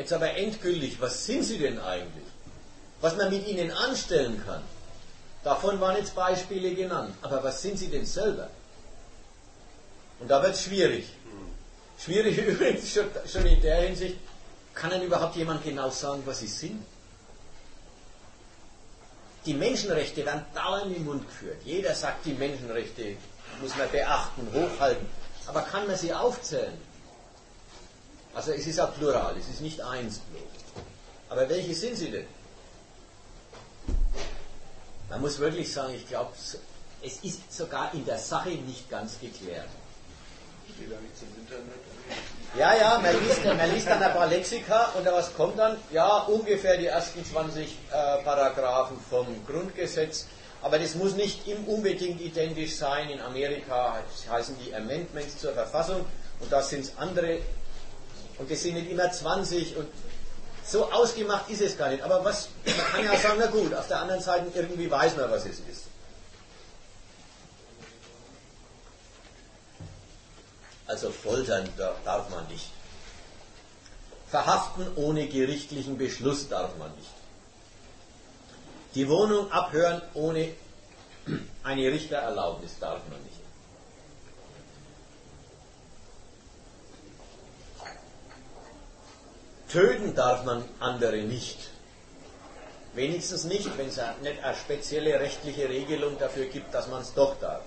Jetzt aber endgültig, was sind sie denn eigentlich? Was man mit ihnen anstellen kann, davon waren jetzt Beispiele genannt. Aber was sind sie denn selber? Und da wird es schwierig. Schwierig übrigens schon in der Hinsicht, kann denn überhaupt jemand genau sagen, was sie sind? Die Menschenrechte werden dauernd im Mund geführt. Jeder sagt, die Menschenrechte muss man beachten, hochhalten. Aber kann man sie aufzählen? Also es ist auch plural, es ist nicht eins bloß. Aber welche sind sie denn? Man muss wirklich sagen, ich glaube, es ist sogar in der Sache nicht ganz geklärt. Steht da nichts im Internet? Ja, man liest dann ein paar Lexika und was kommt dann? Ja, ungefähr die ersten 20 Paragraphen vom Grundgesetz. Aber das muss nicht unbedingt identisch sein. In Amerika heißen die Amendments zur Verfassung und da sind es andere. Und das sind nicht immer 20 und so ausgemacht ist es gar nicht. Aber man kann ja sagen, na gut, auf der anderen Seite irgendwie weiß man, was es ist. Also foltern darf man nicht. Verhaften ohne gerichtlichen Beschluss darf man nicht. Die Wohnung abhören ohne eine Richtererlaubnis darf man nicht. Töten darf man andere nicht. Wenigstens nicht, wenn es nicht eine spezielle rechtliche Regelung dafür gibt, dass man es doch darf.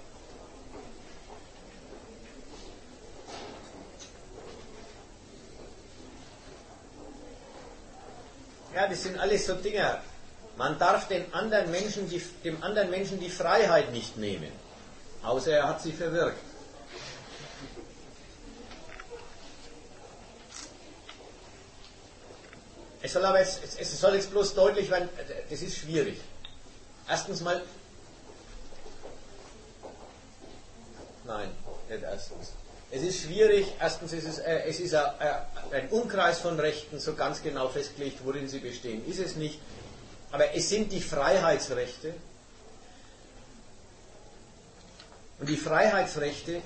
Ja, das sind alles so Dinge. Man darf dem anderen Menschen die Freiheit nicht nehmen, außer er hat sie verwirkt. Es soll jetzt bloß deutlich werden, das ist schwierig. Erstens mal, nein, nicht erstens. Es ist schwierig, erstens es ist ein Umkreis von Rechten, so ganz genau festgelegt, worin sie bestehen, ist es nicht. Aber es sind die Freiheitsrechte. Und die Freiheitsrechte,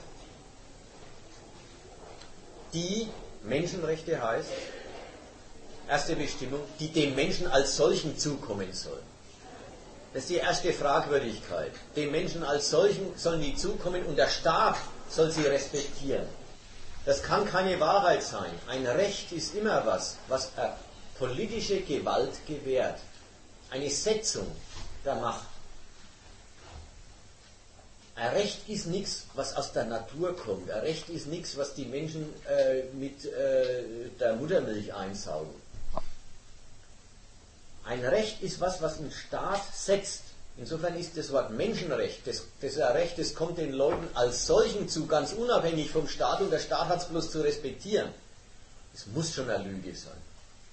die Menschenrechte heißt, erste Bestimmung, die dem Menschen als solchen zukommen sollen. Das ist die erste Fragwürdigkeit. Dem Menschen als solchen sollen die zukommen und der Staat soll sie respektieren. Das kann keine Wahrheit sein. Ein Recht ist immer was politische Gewalt gewährt. Eine Setzung der Macht. Ein Recht ist nichts, was aus der Natur kommt. Ein Recht ist nichts, was die Menschen mit der Muttermilch einsaugen. Ein Recht ist was ein Staat setzt. Insofern ist das Wort Menschenrecht, das ist ein Recht, das kommt den Leuten als solchen zu, ganz unabhängig vom Staat, und der Staat hat es bloß zu respektieren. Es muss schon eine Lüge sein.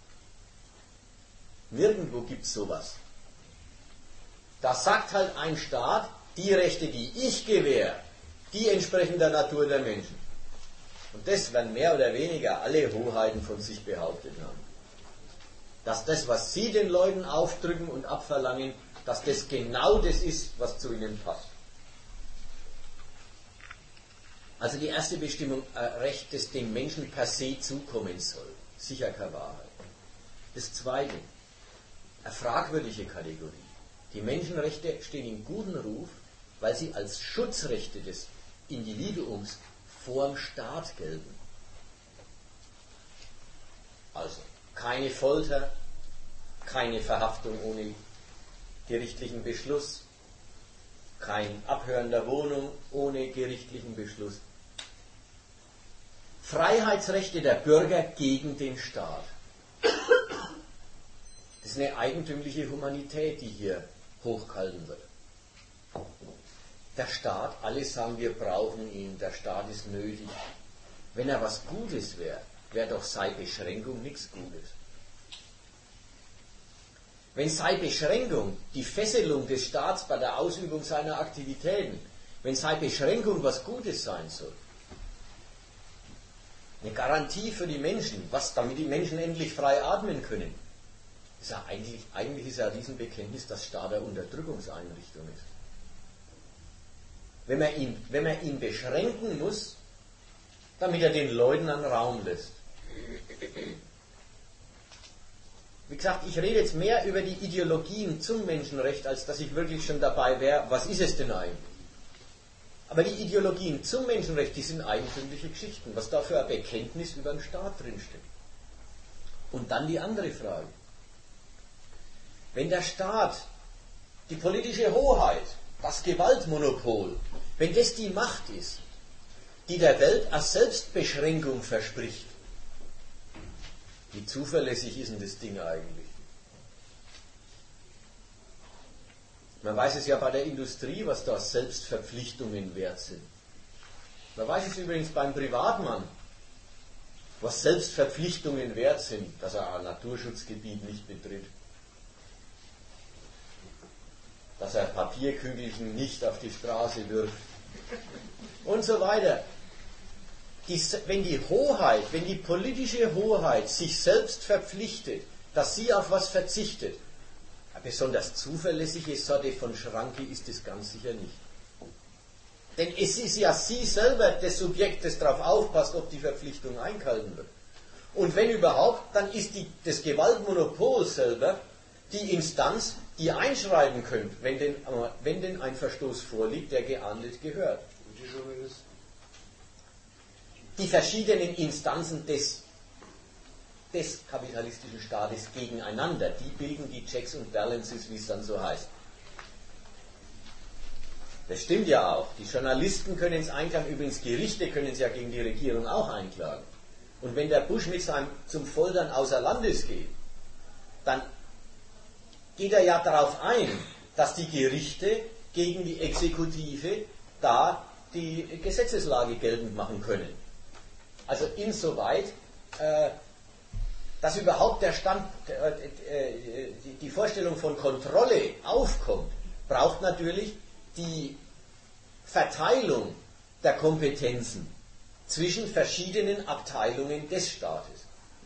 Nirgendwo gibt es sowas. Da sagt halt ein Staat, die Rechte, die ich gewähre, die entsprechen der Natur der Menschen. Und das werden mehr oder weniger alle Hoheiten von sich behauptet haben. Dass das, was sie den Leuten aufdrücken und abverlangen, dass das genau das ist, was zu ihnen passt. Also die erste Bestimmung, Recht, das dem Menschen per se zukommen soll. Sicher keine Wahrheit. Das zweite, eine fragwürdige Kategorie. Die Menschenrechte stehen in guten Ruf, weil sie als Schutzrechte des Individuums vorm Staat gelten. Also keine Folter, keine Verhaftung ohne gerichtlichen Beschluss, kein Abhören der Wohnung ohne gerichtlichen Beschluss. Freiheitsrechte der Bürger gegen den Staat. Das ist eine eigentümliche Humanität, die hier hochgehalten wird. Der Staat, alle sagen, wir brauchen ihn, der Staat ist nötig. Wenn er was Gutes wäre, wäre doch seine Beschränkung nichts Gutes. Wenn seine Beschränkung, die Fesselung des Staats bei der Ausübung seiner Aktivitäten, wenn seine Beschränkung was Gutes sein soll, eine Garantie für die Menschen, damit die Menschen endlich frei atmen können, ist ja eigentlich ist ja ein Riesenbekenntnis, dass Staat eine Unterdrückungseinrichtung ist. Wenn man ihn beschränken muss, damit er den Leuten einen Raum lässt. wie gesagt, ich rede jetzt mehr über die Ideologien zum Menschenrecht, als dass ich wirklich schon dabei wäre, was ist es denn eigentlich? Aber die Ideologien zum Menschenrecht, die sind eigentümliche Geschichten, was da für ein Bekenntnis über den Staat drinsteht. Und dann die andere Frage. Wenn der Staat, die politische Hoheit, das Gewaltmonopol, wenn das die Macht ist, die der Welt als Selbstbeschränkung verspricht, wie zuverlässig ist denn das Ding eigentlich? Man weiß es ja bei der Industrie, was da Selbstverpflichtungen wert sind. Man weiß es übrigens beim Privatmann, was Selbstverpflichtungen wert sind, dass er ein Naturschutzgebiet nicht betritt, dass er Papierkügelchen nicht auf die Straße wirft und so weiter. Wenn die Hoheit, wenn die politische Hoheit sich selbst verpflichtet, dass sie auf was verzichtet, eine besonders zuverlässige Sorte von Schranke ist es ganz sicher nicht. Denn es ist ja sie selber das Subjekt, das darauf aufpasst, ob die Verpflichtung eingehalten wird. Und wenn überhaupt, dann ist das Gewaltmonopol selber die Instanz, die einschreiben könnte, wenn denn ein Verstoß vorliegt, der geahndet gehört. Und die Journalisten? Die verschiedenen Instanzen des kapitalistischen Staates gegeneinander, die bilden die Checks und Balances, wie es dann so heißt. Das stimmt ja auch. Die Journalisten können es einklagen, übrigens Gerichte können es ja gegen die Regierung auch einklagen. Und wenn der Bush mit seinem zum Foltern außer Landes geht, dann geht er ja darauf ein, dass die Gerichte gegen die Exekutive da die Gesetzeslage geltend machen können. Also insoweit, dass überhaupt die Vorstellung von Kontrolle aufkommt, braucht natürlich die Verteilung der Kompetenzen zwischen verschiedenen Abteilungen des Staates.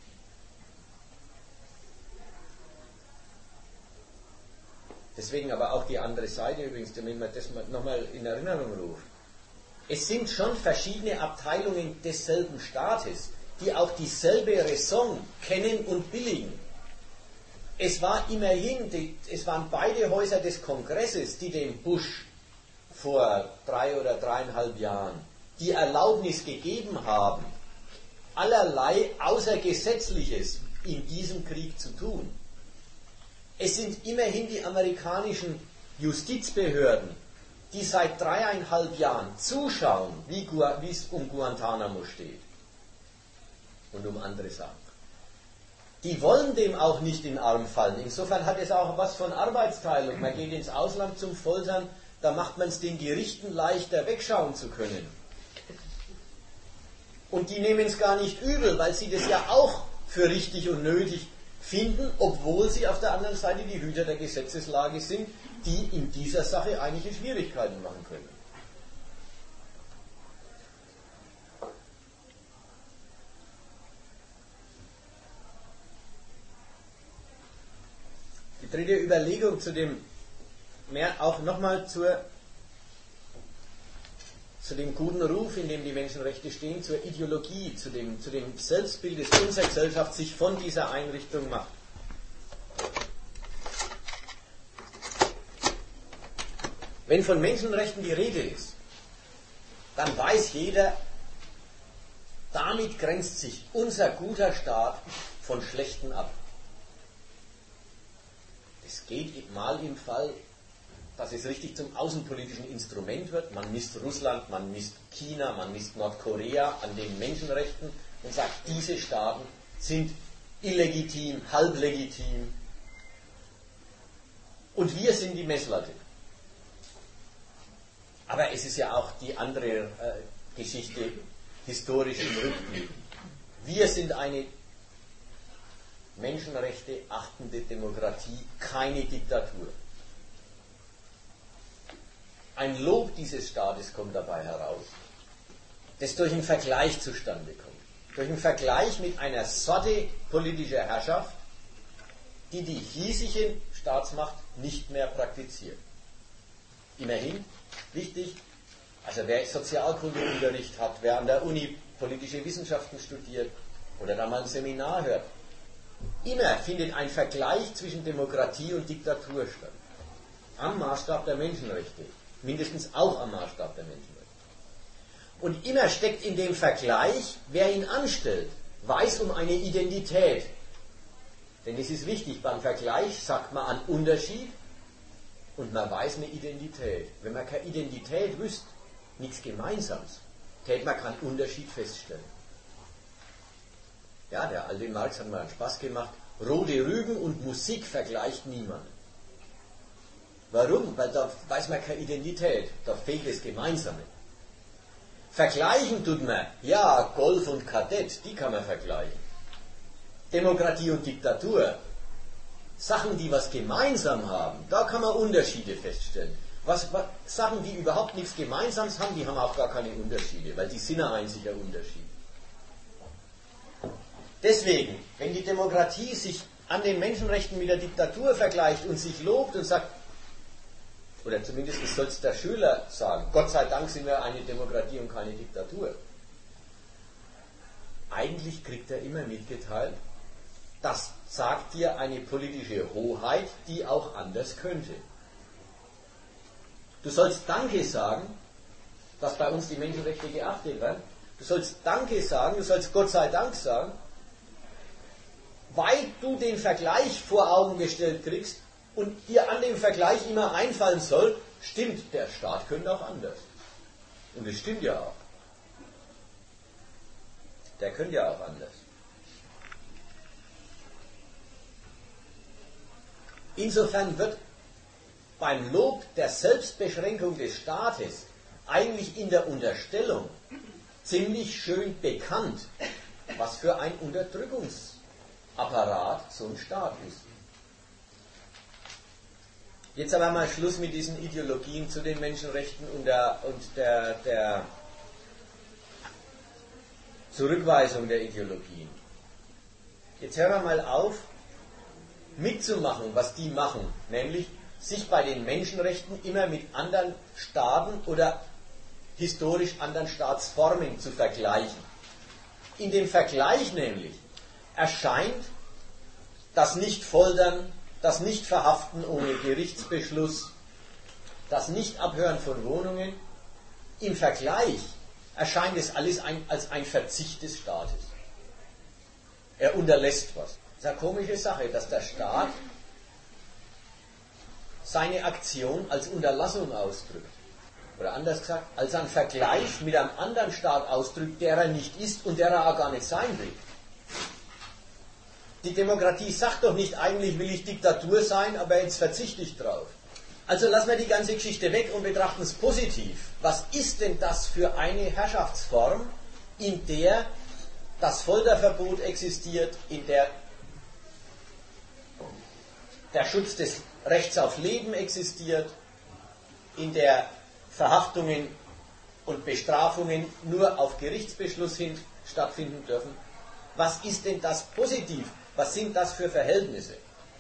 Deswegen aber auch die andere Seite übrigens, damit man das nochmal in Erinnerung ruft. Es sind schon verschiedene Abteilungen desselben Staates, die auch dieselbe Raison kennen und billigen. Es waren beide Häuser des Kongresses, die dem Bush vor 3 oder 3,5 Jahren die Erlaubnis gegeben haben, allerlei Außergesetzliches in diesem Krieg zu tun. Es sind immerhin die amerikanischen Justizbehörden, die seit 3,5 Jahren zuschauen, wie es um Guantanamo steht und um andere Sachen. Die wollen dem auch nicht in den Arm fallen. Insofern hat es auch was von Arbeitsteilung. Man geht ins Ausland zum Foltern, da macht man es den Gerichten leichter, wegschauen zu können. Und die nehmen es gar nicht übel, weil sie das ja auch für richtig und nötig finden, obwohl sie auf der anderen Seite die Hüter der Gesetzeslage sind, die in dieser Sache eigentliche Schwierigkeiten machen können. Die dritte Überlegung zu dem, auch nochmal zu dem guten Ruf, in dem die Menschenrechte stehen, zur Ideologie, zu dem Selbstbild, das unsere Gesellschaft sich von dieser Einrichtung macht. Wenn von Menschenrechten die Rede ist, dann weiß jeder, damit grenzt sich unser guter Staat von schlechten ab. Es geht mal im Fall, dass es richtig zum außenpolitischen Instrument wird. Man misst Russland, man misst China, man misst Nordkorea an den Menschenrechten und sagt, diese Staaten sind illegitim, halblegitim und wir sind die Messlatte. Aber es ist ja auch die andere Geschichte historisch im Rückblick. Wir sind eine Menschenrechte achtende Demokratie, keine Diktatur. Ein Lob dieses Staates kommt dabei heraus, das durch einen Vergleich zustande kommt. Durch einen Vergleich mit einer Sorte politischer Herrschaft, die die hiesige Staatsmacht nicht mehr praktiziert. Immerhin, wichtig, also wer Sozialkundeunterricht hat, wer an der Uni politische Wissenschaften studiert oder da mal ein Seminar hört, Immer findet ein Vergleich zwischen Demokratie und Diktatur statt. Am Maßstab der Menschenrechte. Mindestens auch am Maßstab der Menschenrechte. Und immer steckt in dem Vergleich, wer ihn anstellt, weiß um eine Identität. Denn es ist wichtig, beim Vergleich sagt man einen Unterschied und man weiß eine Identität. Wenn man keine Identität wüsste, nichts Gemeinsames, täte man keinen Unterschied feststellen. Ja, der alte Marx hat mal einen Spaß gemacht. Rote Rüben und Musik vergleicht niemand. Warum? Weil da weiß man keine Identität. Da fehlt das Gemeinsame. Vergleichen tut man, ja, Golf und Kadett, die kann man vergleichen. Demokratie und Diktatur, Sachen, die was gemeinsam haben, da kann man Unterschiede feststellen. Sachen, die überhaupt nichts Gemeinsames haben, die haben auch gar keine Unterschiede, weil die sind ein einziger Unterschied. Deswegen, wenn die Demokratie sich an den Menschenrechten mit der Diktatur vergleicht und sich lobt und sagt, oder zumindest soll es der Schüler sagen, Gott sei Dank sind wir eine Demokratie und keine Diktatur. Eigentlich kriegt er immer mitgeteilt, das sagt dir eine politische Hoheit, die auch anders könnte. Du sollst Danke sagen, dass bei uns die Menschenrechte geachtet werden. Du sollst Danke sagen, du sollst Gott sei Dank sagen, weil du den Vergleich vor Augen gestellt kriegst und dir an dem Vergleich immer einfallen soll, stimmt, der Staat könnte auch anders. Und es stimmt ja auch. Der könnte ja auch anders. Insofern wird beim Lob der Selbstbeschränkung des Staates eigentlich in der Unterstellung ziemlich schön bekannt, was für ein Unterdrückungsapparat so ein Staat ist. Jetzt aber mal Schluss mit diesen Ideologien zu den Menschenrechten und der Zurückweisung der Ideologien. Jetzt hören wir mal auf, mitzumachen, was die machen, nämlich sich bei den Menschenrechten immer mit anderen Staaten oder historisch anderen Staatsformen zu vergleichen. In dem Vergleich nämlich erscheint das Nicht-Foltern, das Nicht-Verhaften ohne Gerichtsbeschluss, das Nicht-Abhören von Wohnungen, im Vergleich erscheint es alles als ein Verzicht des Staates. Er unterlässt was. Das ist eine komische Sache, dass der Staat seine Aktion als Unterlassung ausdrückt. Oder anders gesagt, als einen Vergleich mit einem anderen Staat ausdrückt, der er nicht ist und der er auch gar nicht sein will. Die Demokratie sagt doch nicht, eigentlich will ich Diktatur sein, aber jetzt verzichte ich drauf. Also lassen wir die ganze Geschichte weg und betrachten es positiv. Was ist denn das für eine Herrschaftsform, in der das Folterverbot existiert, in der der Schutz des Rechts auf Leben existiert, in der Verhaftungen und Bestrafungen nur auf Gerichtsbeschluss hin stattfinden dürfen? Was ist denn das positiv? Was sind das für Verhältnisse?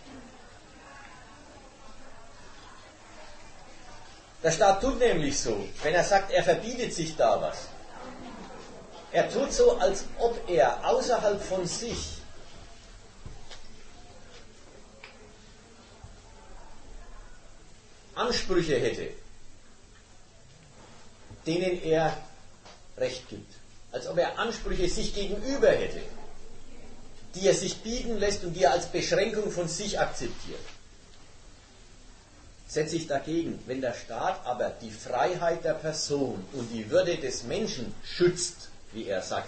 Der Staat tut nämlich so, wenn er sagt, er verbietet sich da was. Er tut so, als ob er außerhalb von sich Ansprüche hätte, denen er Recht gibt. Als ob er Ansprüche sich gegenüber hätte, die er sich bieten lässt und die er als Beschränkung von sich akzeptiert. Setze ich dagegen, wenn der Staat aber die Freiheit der Person und die Würde des Menschen schützt, wie er sagt,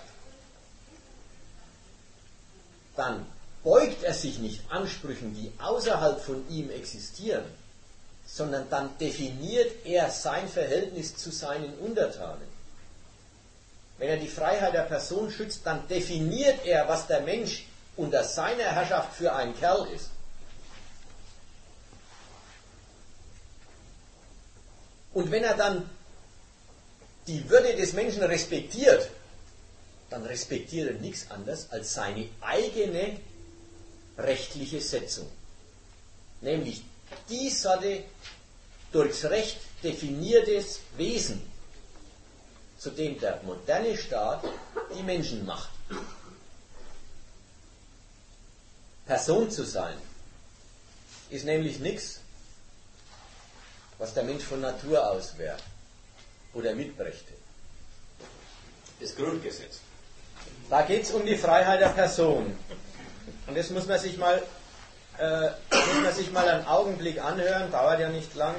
dann beugt er sich nicht Ansprüchen, die außerhalb von ihm existieren, sondern dann definiert er sein Verhältnis zu seinen Untertanen. Wenn er die Freiheit der Person schützt, dann definiert er, was der Mensch unter seiner Herrschaft für ein Kerl ist. Und wenn er dann die Würde des Menschen respektiert, dann respektiert er nichts anderes als seine eigene rechtliche Setzung. Nämlich die Sorte durchs Recht definiertes Wesen, zu dem der moderne Staat die Menschen macht. Person zu sein, ist nämlich nichts, was der Mensch von Natur aus wäre oder mitbrächte. Das Grundgesetz. Da geht es um die Freiheit der Person. Und das muss man sich mal einen Augenblick anhören, dauert ja nicht lang.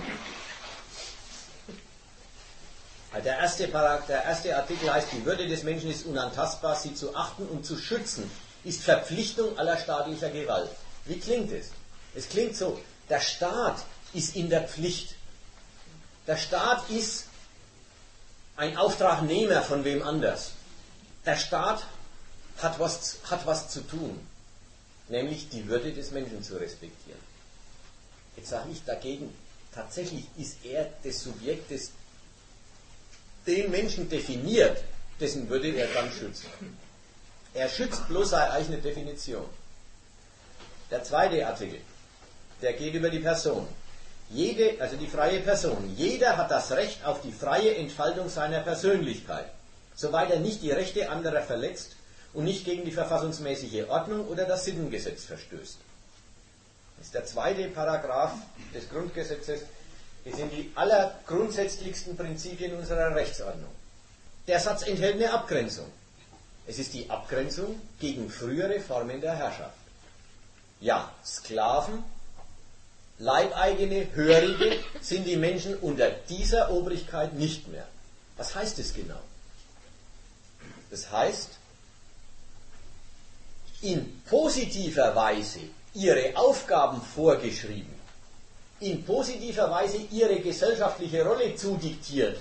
Der erste Artikel heißt, die Würde des Menschen ist unantastbar, sie zu achten und zu schützen ist Verpflichtung aller staatlicher Gewalt. Wie klingt es? Es klingt so, der Staat ist in der Pflicht. Der Staat ist ein Auftragnehmer von wem anders. Der Staat hat was zu tun, nämlich die Würde des Menschen zu respektieren. Jetzt sage ich dagegen, tatsächlich ist er das Subjekt, das den Menschen definiert, dessen Würde er dann schützt. Er schützt bloß seine eigene Definition. Der zweite Artikel, der geht über die Person. Also die freie Person. Jeder hat das Recht auf die freie Entfaltung seiner Persönlichkeit, soweit er nicht die Rechte anderer verletzt und nicht gegen die verfassungsmäßige Ordnung oder das Sittengesetz verstößt. Das ist der zweite Paragraph des Grundgesetzes. Das sind die allergrundsätzlichsten Prinzipien unserer Rechtsordnung. Der Satz enthält eine Abgrenzung. Es ist die Abgrenzung gegen frühere Formen der Herrschaft. Ja, Sklaven, Leibeigene, Hörige sind die Menschen unter dieser Obrigkeit nicht mehr. Was heißt das genau? Das heißt, in positiver Weise ihre Aufgaben vorgeschrieben, in positiver Weise ihre gesellschaftliche Rolle zudiktiert,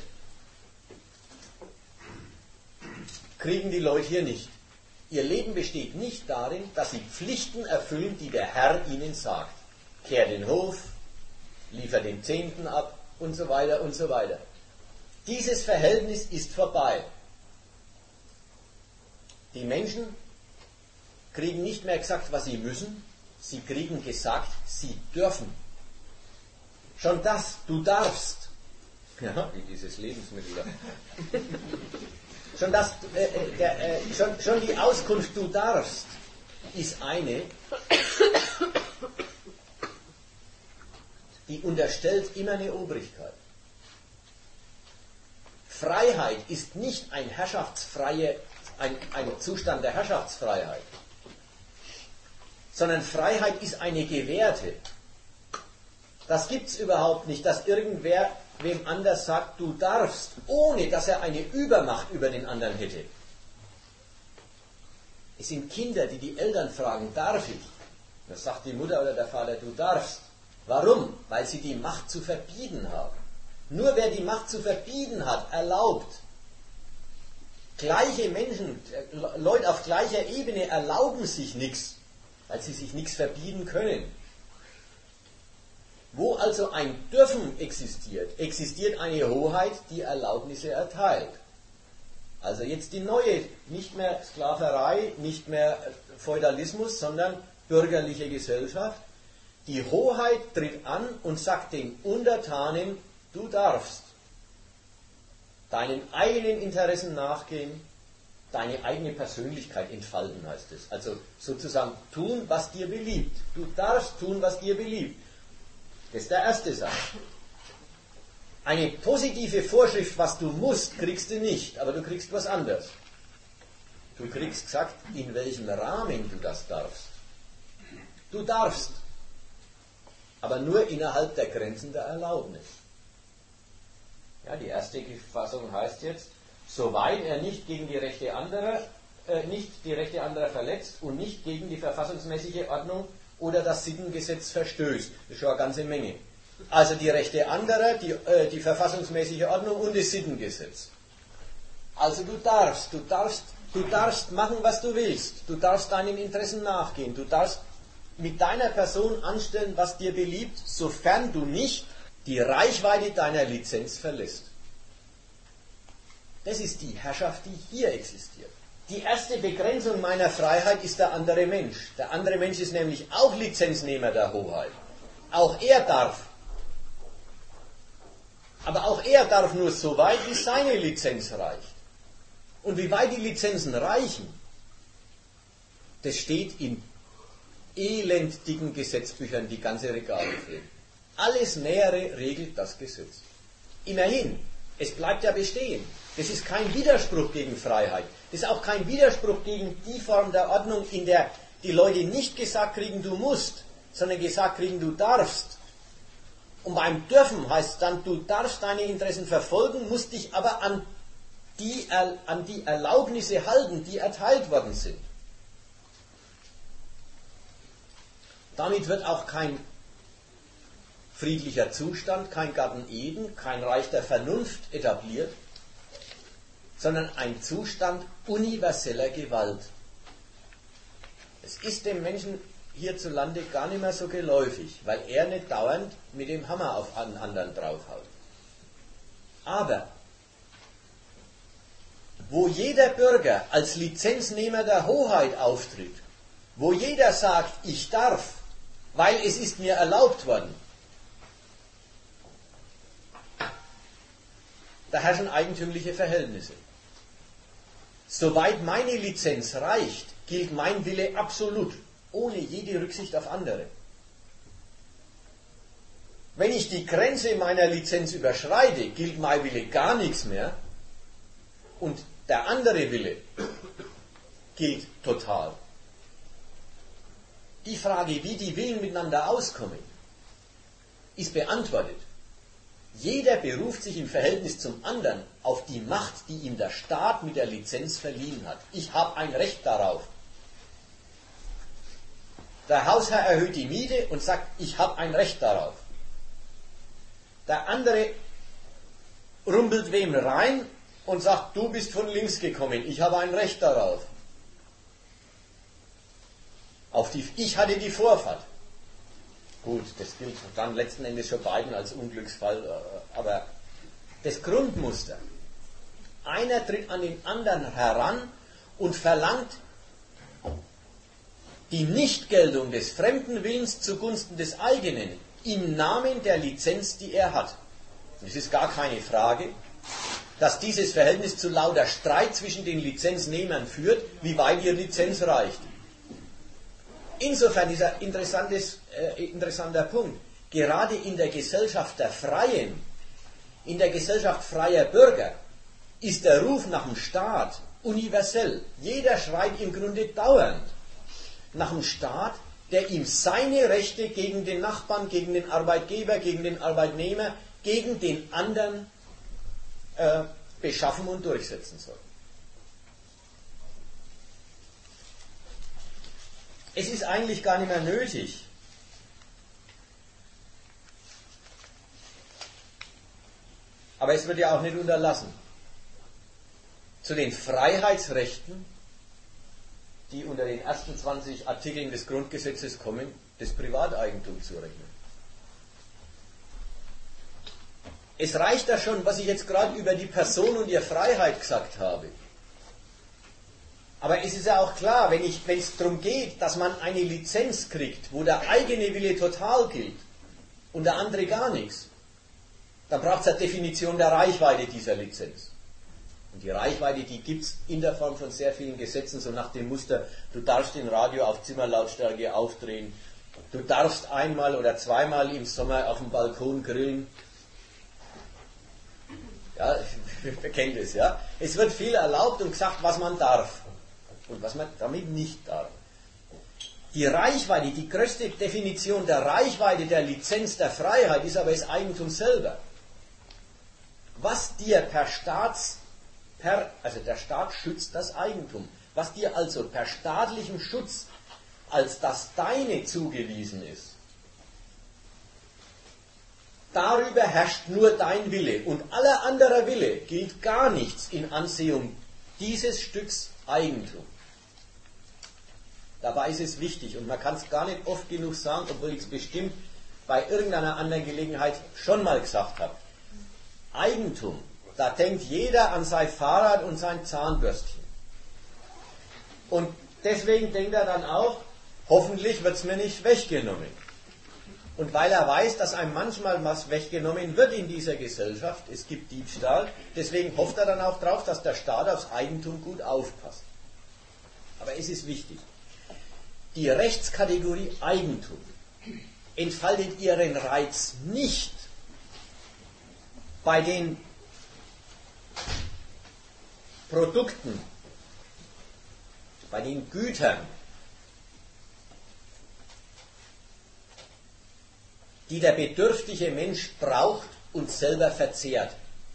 kriegen die Leute hier nicht. Ihr Leben besteht nicht darin, dass sie Pflichten erfüllen, die der Herr ihnen sagt. Kehr den Hof, liefer den Zehnten ab und so weiter und so weiter. Dieses Verhältnis ist vorbei. Die Menschen kriegen nicht mehr gesagt, was sie müssen, sie kriegen gesagt, sie dürfen. Schon das, du darfst, ja, wie dieses Lebensmittel. Schon die Auskunft, du darfst, ist eine, die unterstellt immer eine Obrigkeit. Freiheit ist nicht ein Zustand der Herrschaftsfreiheit, sondern Freiheit ist eine gewährte. Das gibt es überhaupt nicht, dass irgendwer wem anders sagt, du darfst, ohne dass er eine Übermacht über den anderen hätte. Es sind Kinder, die die Eltern fragen, darf ich? Das sagt die Mutter oder der Vater, du darfst. Warum? Weil sie die Macht zu verbieten haben. Nur wer die Macht zu verbieten hat, erlaubt. Gleiche Menschen, Leute auf gleicher Ebene erlauben sich nichts, weil sie sich nichts verbieten können. Wo also ein Dürfen existiert, existiert eine Hoheit, die Erlaubnisse erteilt. Also jetzt die neue, nicht mehr Sklaverei, nicht mehr Feudalismus, sondern bürgerliche Gesellschaft. Die Hoheit tritt an und sagt den Untertanen, du darfst deinen eigenen Interessen nachgehen, deine eigene Persönlichkeit entfalten, heißt es. Also sozusagen tun, was dir beliebt. Du darfst tun, was dir beliebt. Das ist der erste Satz. Eine positive Vorschrift, was du musst, kriegst du nicht, aber du kriegst was anderes. Du kriegst gesagt, in welchem Rahmen du das darfst. Du darfst, aber nur innerhalb der Grenzen der Erlaubnis. Ja, die erste Fassung heißt jetzt, soweit er nicht gegen die Rechte anderer, verletzt und nicht gegen die verfassungsmäßige Ordnung oder das Sittengesetz verstößt. Das ist schon eine ganze Menge. Also die Rechte anderer, die verfassungsmäßige Ordnung und das Sittengesetz. Also du darfst machen, was du willst. Du darfst deinen Interessen nachgehen. Du darfst mit deiner Person anstellen, was dir beliebt, sofern du nicht die Reichweite deiner Lizenz verlässt. Das ist die Herrschaft, die hier existiert. Die erste Begrenzung meiner Freiheit ist der andere Mensch. Der andere Mensch ist nämlich auch Lizenznehmer der Hoheit. Auch er darf. Aber auch er darf nur so weit, wie seine Lizenz reicht. Und wie weit die Lizenzen reichen, das steht in elenddicken Gesetzbüchern die ganze Regale füllen. Alles Nähere regelt das Gesetz. Immerhin, es bleibt ja bestehen. Das ist kein Widerspruch gegen Freiheit. Das ist auch kein Widerspruch gegen die Form der Ordnung, in der die Leute nicht gesagt kriegen, du musst, sondern gesagt kriegen, du darfst. Und beim Dürfen heißt es dann, du darfst deine Interessen verfolgen, musst dich aber an die Erlaubnisse halten, die erteilt worden sind. Damit wird auch kein friedlicher Zustand, kein Garten Eden, kein Reich der Vernunft etabliert, sondern ein Zustand universeller Gewalt. Es ist dem Menschen hierzulande gar nicht mehr so geläufig, weil er nicht dauernd mit dem Hammer auf einen anderen draufhaut. Aber wo jeder Bürger als Lizenznehmer der Hoheit auftritt, wo jeder sagt, ich darf, weil es ist mir erlaubt worden, da herrschen eigentümliche Verhältnisse. Soweit meine Lizenz reicht, gilt mein Wille absolut, ohne jede Rücksicht auf andere. Wenn ich die Grenze meiner Lizenz überschreite, gilt mein Wille gar nichts mehr und der andere Wille gilt total. Die Frage, wie die Willen miteinander auskommen, ist beantwortet. Jeder beruft sich im Verhältnis zum anderen auf die Macht, die ihm der Staat mit der Lizenz verliehen hat. Ich habe ein Recht darauf. Der Hausherr erhöht die Miete und sagt, ich habe ein Recht darauf. Der andere rumpelt wem rein und sagt, du bist von links gekommen, ich habe ein Recht darauf. Ich hatte die Vorfahrt. Gut, das gilt dann letzten Endes für beiden als Unglücksfall, aber das Grundmuster. Einer tritt an den anderen heran und verlangt die Nichtgeltung des fremden Willens zugunsten des eigenen im Namen der Lizenz, die er hat. Und es ist gar keine Frage, dass dieses Verhältnis zu lauter Streit zwischen den Lizenznehmern führt, wie weit ihre Lizenz reicht. Insofern dieser interessanter Punkt. Gerade in der Gesellschaft der Freien, in der Gesellschaft freier Bürger, ist der Ruf nach dem Staat universell. Jeder schreit im Grunde dauernd nach dem Staat, der ihm seine Rechte gegen den Nachbarn, gegen den Arbeitgeber, gegen den Arbeitnehmer, gegen den anderen beschaffen und durchsetzen soll. Es ist eigentlich gar nicht mehr nötig, aber es wird ja auch nicht unterlassen, zu den Freiheitsrechten, die unter den ersten 20 Artikeln des Grundgesetzes kommen, das Privateigentum zu rechnen. Es reicht da schon, was ich jetzt gerade über die Person und ihre Freiheit gesagt habe. Aber es ist ja auch klar, wenn es darum geht, dass man eine Lizenz kriegt, wo der eigene Wille total gilt und der andere gar nichts, dann braucht es eine Definition der Reichweite dieser Lizenz. Und die Reichweite, die gibt es in der Form von sehr vielen Gesetzen, so nach dem Muster, du darfst den Radio auf Zimmerlautstärke aufdrehen, du darfst einmal oder zweimal im Sommer auf dem Balkon grillen. Ja, wir kennen das, ja. Es wird viel erlaubt und gesagt, was man darf. Und was man damit nicht darf. Die Reichweite, die größte Definition der Reichweite der Lizenz der Freiheit ist aber das Eigentum selber. Was dir der Staat schützt das Eigentum. Was dir also per staatlichem Schutz als das Deine zugewiesen ist, darüber herrscht nur dein Wille und aller anderer Wille gilt gar nichts in Ansehung dieses Stücks Eigentum. Dabei ist es wichtig und man kann es gar nicht oft genug sagen, obwohl ich es bestimmt bei irgendeiner anderen Gelegenheit schon mal gesagt habe. Eigentum, da denkt jeder an sein Fahrrad und sein Zahnbürstchen. Und deswegen denkt er dann auch, hoffentlich wird es mir nicht weggenommen. Und weil er weiß, dass einem manchmal was weggenommen wird in dieser Gesellschaft, es gibt Diebstahl, deswegen hofft er dann auch darauf, dass der Staat aufs Eigentum gut aufpasst. Aber es ist wichtig. Die Rechtskategorie Eigentum entfaltet ihren Reiz nicht bei den Produkten, bei den Gütern, die der bedürftige Mensch braucht und selber verzehrt.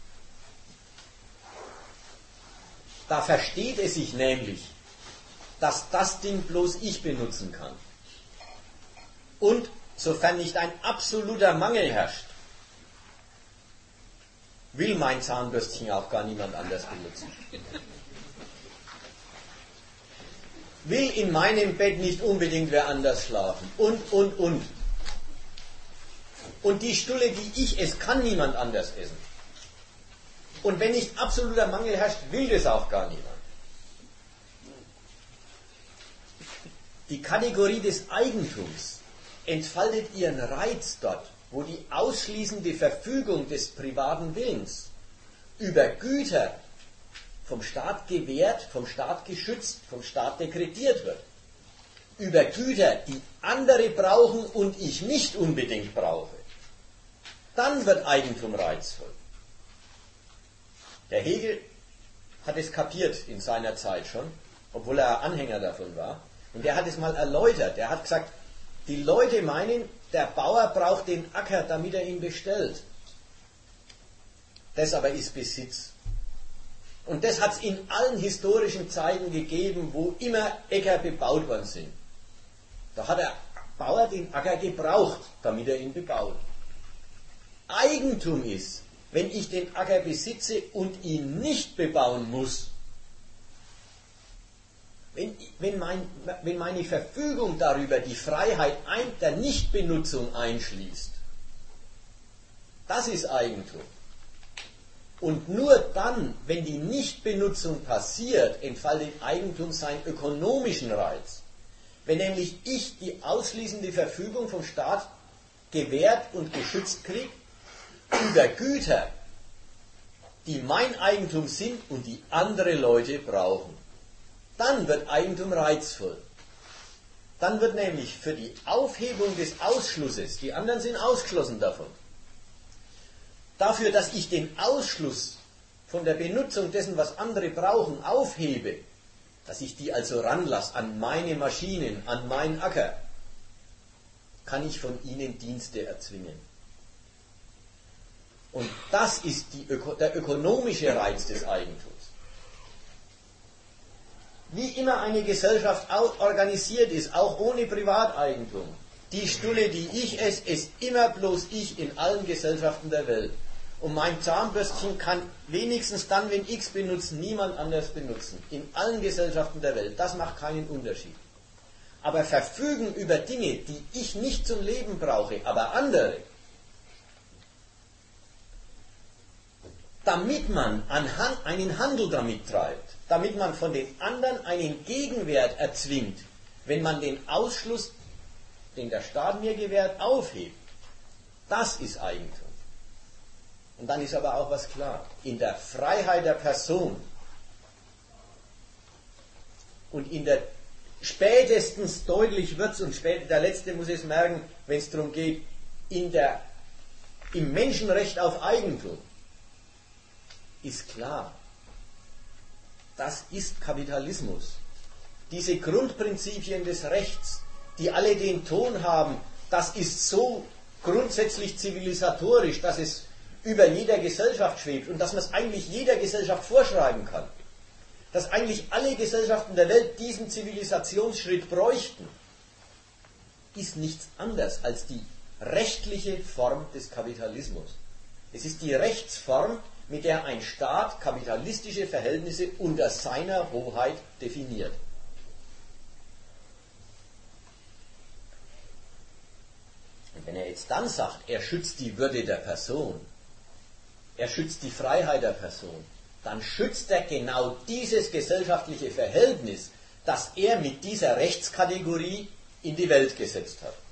Da versteht es sich nämlich, dass das Ding bloß ich benutzen kann. Und sofern nicht ein absoluter Mangel herrscht, will mein Zahnbürstchen auch gar niemand anders benutzen. Will in meinem Bett nicht unbedingt wer anders schlafen. Und. Und die Stulle, die ich esse, kann niemand anders essen. Und wenn nicht absoluter Mangel herrscht, will das auch gar niemand. Die Kategorie des Eigentums entfaltet ihren Reiz dort, wo die ausschließende Verfügung des privaten Willens über Güter vom Staat gewährt, vom Staat geschützt, vom Staat dekretiert wird. Über Güter, die andere brauchen und ich nicht unbedingt brauche. Dann wird Eigentum reizvoll. Der Hegel hat es kapiert in seiner Zeit schon, obwohl er Anhänger davon war. Und der hat es mal erläutert. Er hat gesagt, die Leute meinen, der Bauer braucht den Acker, damit er ihn bestellt. Das aber ist Besitz. Und das hat es in allen historischen Zeiten gegeben, wo immer Äcker bebaut worden sind. Da hat der Bauer den Acker gebraucht, damit er ihn bebaut. Eigentum ist, wenn ich den Acker besitze und ihn nicht bebauen muss. Wenn meine Verfügung darüber die Freiheit der Nichtbenutzung einschließt, das ist Eigentum. Und nur dann, wenn die Nichtbenutzung passiert, entfaltet Eigentum seinen ökonomischen Reiz. Wenn nämlich ich die ausschließende Verfügung vom Staat gewährt und geschützt kriege, über Güter, die mein Eigentum sind und die andere Leute brauchen. Dann wird Eigentum reizvoll. Dann wird nämlich für die Aufhebung des Ausschlusses, die anderen sind ausgeschlossen davon, dafür, dass ich den Ausschluss von der Benutzung dessen, was andere brauchen, aufhebe, dass ich die also ranlasse an meine Maschinen, an meinen Acker, kann ich von ihnen Dienste erzwingen. Und das ist der ökonomische Reiz des Eigentums. Wie immer eine Gesellschaft organisiert ist, auch ohne Privateigentum, die Stulle, die ich esse, ist immer bloß ich in allen Gesellschaften der Welt. Und mein Zahnbürstchen kann wenigstens dann, wenn ich es benutze, niemand anders benutzen. In allen Gesellschaften der Welt. Das macht keinen Unterschied. Aber verfügen über Dinge, die ich nicht zum Leben brauche, aber andere, damit man einen Handel damit treibt, damit man von den anderen einen Gegenwert erzwingt, wenn man den Ausschluss, den der Staat mir gewährt, aufhebt. Das ist Eigentum. Und dann ist aber auch was klar. In der Freiheit der Person und in der spätestens deutlich wird es, und der Letzte muss es merken, wenn es darum geht, im Menschenrecht auf Eigentum, ist klar, das ist Kapitalismus. Diese Grundprinzipien des Rechts, die alle den Ton haben, das ist so grundsätzlich zivilisatorisch, dass es über jeder Gesellschaft schwebt und dass man es eigentlich jeder Gesellschaft vorschreiben kann. Dass eigentlich alle Gesellschaften der Welt diesen Zivilisationsschritt bräuchten, ist nichts anderes als die rechtliche Form des Kapitalismus. Es ist die Rechtsform, mit der ein Staat kapitalistische Verhältnisse unter seiner Hoheit definiert. Und wenn er jetzt dann sagt, er schützt die Würde der Person, er schützt die Freiheit der Person, dann schützt er genau dieses gesellschaftliche Verhältnis, das er mit dieser Rechtskategorie in die Welt gesetzt hat.